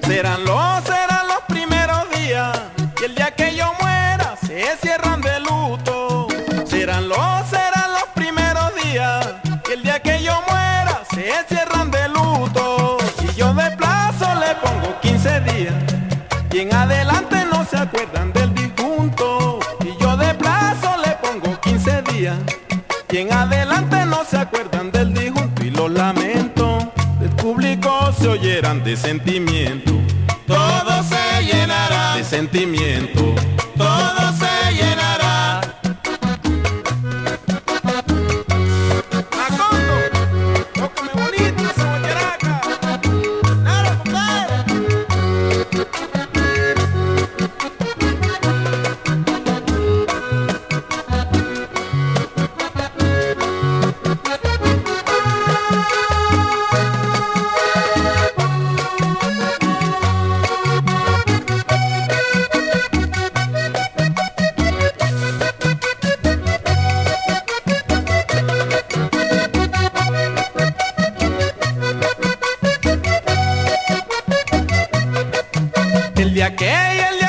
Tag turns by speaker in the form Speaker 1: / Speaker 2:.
Speaker 1: Serán los primeros días, y el día que yo muera se cierran de luto. Serán los primeros días, y el día que yo muera se cierran de luto. Y yo de plazo le pongo 15 días, y en adelante no se acuerdan del difunto. Y yo de plazo le pongo 15 días, y en adelante no se acuerdan del difunto. Y los lamentos del público se oyeran de sentimiento.
Speaker 2: Todo se llenará
Speaker 1: De sentimiento.
Speaker 2: todo se llenará.
Speaker 1: Macondo, tócame bonito esa guacharaca. Claro, compadre. El día